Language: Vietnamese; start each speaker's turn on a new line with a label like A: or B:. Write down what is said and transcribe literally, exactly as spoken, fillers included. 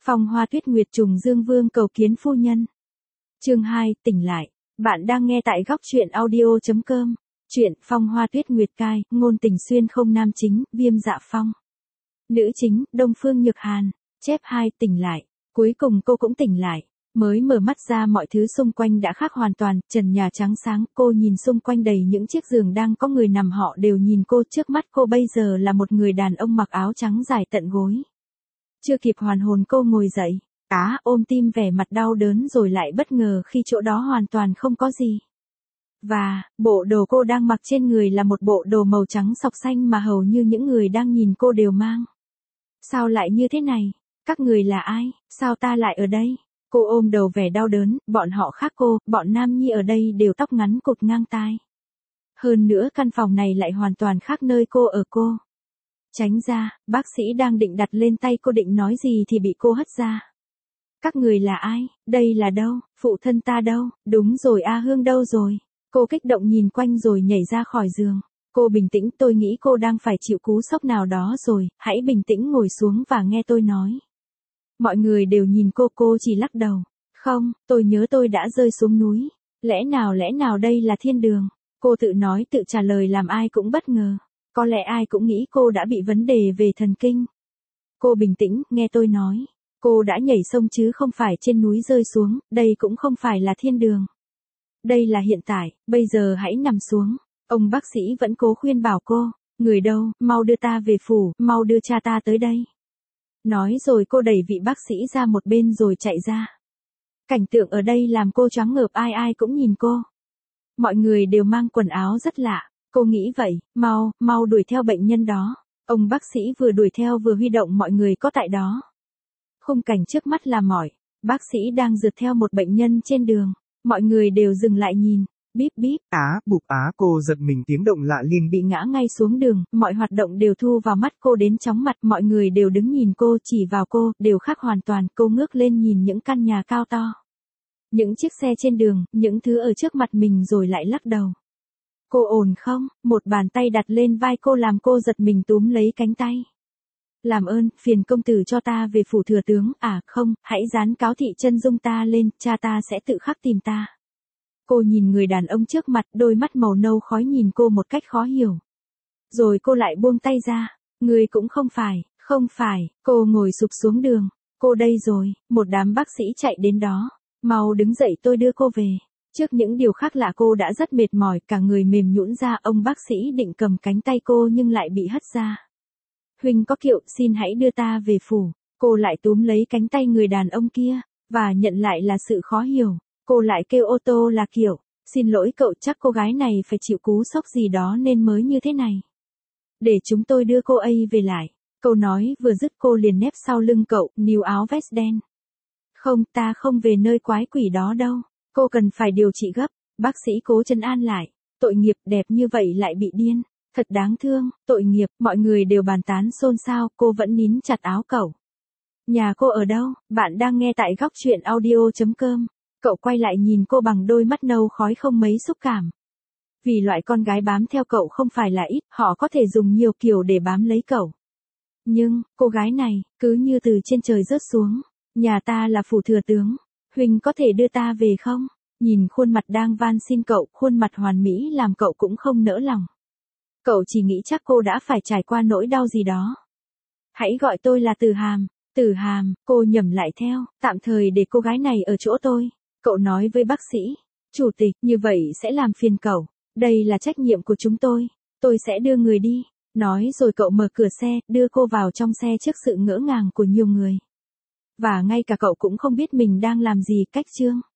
A: Phong Hoa Tuyết Nguyệt trùng Dương Vương cầu kiến phu nhân. Chương hai, tỉnh lại. Bạn đang nghe tại góc truyện audio chấm com. Truyện Phong Hoa Tuyết Nguyệt cai, ngôn tình xuyên không nam chính, Viêm Dạ Phong. Nữ chính, Đông Phương Nhược Hàn. Chép hai, tỉnh lại. Cuối cùng cô cũng tỉnh lại. Mới mở mắt ra mọi thứ xung quanh đã khác hoàn toàn, trần nhà trắng sáng, cô nhìn xung quanh đầy những chiếc giường đang có người nằm, họ đều nhìn cô, trước mắt cô bây giờ là một người đàn ông mặc áo trắng dài tận gối. Chưa kịp hoàn hồn cô ngồi dậy, á ôm tim vẻ mặt đau đớn rồi lại bất ngờ khi chỗ đó hoàn toàn không có gì. Và, bộ đồ cô đang mặc trên người là một bộ đồ màu trắng sọc xanh mà hầu như những người đang nhìn cô đều mang. Sao lại như thế này? Các người là ai? Sao ta lại ở đây? Cô ôm đầu vẻ đau đớn, bọn họ khác cô, bọn nam nhi ở đây đều tóc ngắn cụt ngang tai. Hơn nữa căn phòng này lại hoàn toàn khác nơi cô ở cô. Tránh ra, bác sĩ đang định đặt lên tay cô định nói gì thì bị cô hất ra. Các người là ai? Đây là đâu? Phụ thân ta đâu? Đúng rồi, A Hương đâu rồi? Cô kích động nhìn quanh rồi nhảy ra khỏi giường. Cô bình tĩnh, tôi nghĩ cô đang phải chịu cú sốc nào đó rồi, hãy bình tĩnh ngồi xuống và nghe tôi nói. Mọi người đều nhìn cô, cô chỉ lắc đầu. Không, tôi nhớ tôi đã rơi xuống núi. Lẽ nào lẽ nào đây là thiên đường? Cô tự nói tự trả lời làm ai cũng bất ngờ. Có lẽ ai cũng nghĩ cô đã bị vấn đề về thần kinh. Cô bình tĩnh, nghe tôi nói. Cô đã nhảy sông chứ không phải trên núi rơi xuống, đây cũng không phải là thiên đường. Đây là hiện tại, bây giờ hãy nằm xuống. Ông bác sĩ vẫn cố khuyên bảo cô. Người đâu, mau đưa ta về phủ, mau đưa cha ta tới đây. Nói rồi cô đẩy vị bác sĩ ra một bên rồi chạy ra. Cảnh tượng ở đây làm cô choáng ngợp, ai ai cũng nhìn cô. Mọi người đều mang quần áo rất lạ. Cô nghĩ vậy, mau, mau đuổi theo bệnh nhân đó. Ông bác sĩ vừa đuổi theo vừa huy động mọi người có tại đó. Khung cảnh trước mắt là mỏi. Bác sĩ đang rượt theo một bệnh nhân trên đường. Mọi người đều dừng lại nhìn. Bíp bíp.
B: Á, bụp á, cô giật mình tiếng động lạ liền
A: bị ngã ngay xuống đường. Mọi hoạt động đều thu vào mắt cô đến chóng mặt. Mọi người đều đứng nhìn cô, chỉ vào cô, đều khác hoàn toàn. Cô ngước lên nhìn những căn nhà cao to. Những chiếc xe trên đường, những thứ ở trước mặt mình rồi lại lắc đầu. Cô ổn không? Một bàn tay đặt lên vai cô làm cô giật mình túm lấy cánh tay. Làm ơn, phiền công tử cho ta về phủ thừa tướng, à không, hãy dán cáo thị chân dung ta lên, cha ta sẽ tự khắc tìm ta. Cô nhìn người đàn ông trước mặt, đôi mắt màu nâu khói nhìn cô một cách khó hiểu. Rồi cô lại buông tay ra, người cũng không phải, không phải, cô ngồi sụp xuống đường. Cô đây rồi, một đám bác sĩ chạy đến đó. Mau đứng dậy, tôi đưa cô về. Trước những điều khác lạ cô đã rất mệt mỏi, cả người mềm nhũn ra, ông bác sĩ định cầm cánh tay cô nhưng lại bị hất ra. Huynh có kiệu, xin hãy đưa ta về phủ. Cô lại túm lấy cánh tay người đàn ông kia, và nhận lại là sự khó hiểu. Cô lại kêu ô tô là kiệu. Xin lỗi cậu, chắc cô gái này phải chịu cú sốc gì đó nên mới như thế này. Để chúng tôi đưa cô ấy về lại. Câu nói vừa dứt cô liền nép sau lưng cậu, níu áo vest đen. Không, ta không về nơi quái quỷ đó đâu. Cô cần phải điều trị gấp. Bác sĩ cố trấn an lại. Tội nghiệp, đẹp như vậy lại bị điên. Thật đáng thương, tội nghiệp, mọi người đều bàn tán xôn xao, cô vẫn nín chặt áo cậu. Nhà cô ở đâu? Bạn đang nghe tại góc truyện audio chấm com. Cậu quay lại nhìn cô bằng đôi mắt nâu khói không mấy xúc cảm. Vì loại con gái bám theo cậu không phải là ít, họ có thể dùng nhiều kiểu để bám lấy cậu. Nhưng, cô gái này, cứ như từ trên trời rớt xuống. Nhà ta là phủ thừa tướng. Huynh có thể đưa ta về không? Nhìn khuôn mặt đang van xin cậu, khuôn mặt hoàn mỹ làm cậu cũng không nỡ lòng. Cậu chỉ nghĩ chắc cô đã phải trải qua nỗi đau gì đó. Hãy gọi tôi là Từ Hàm. Từ Hàm, cô nhẩm lại theo, tạm thời để cô gái này ở chỗ tôi. Cậu nói với bác sĩ. Chủ tịch, như vậy sẽ làm phiền cậu. Đây là trách nhiệm của chúng tôi. Tôi sẽ đưa người đi. Nói rồi cậu mở cửa xe, đưa cô vào trong xe trước sự ngỡ ngàng của nhiều người. Và ngay cả cậu cũng không biết mình đang làm gì. Cách chương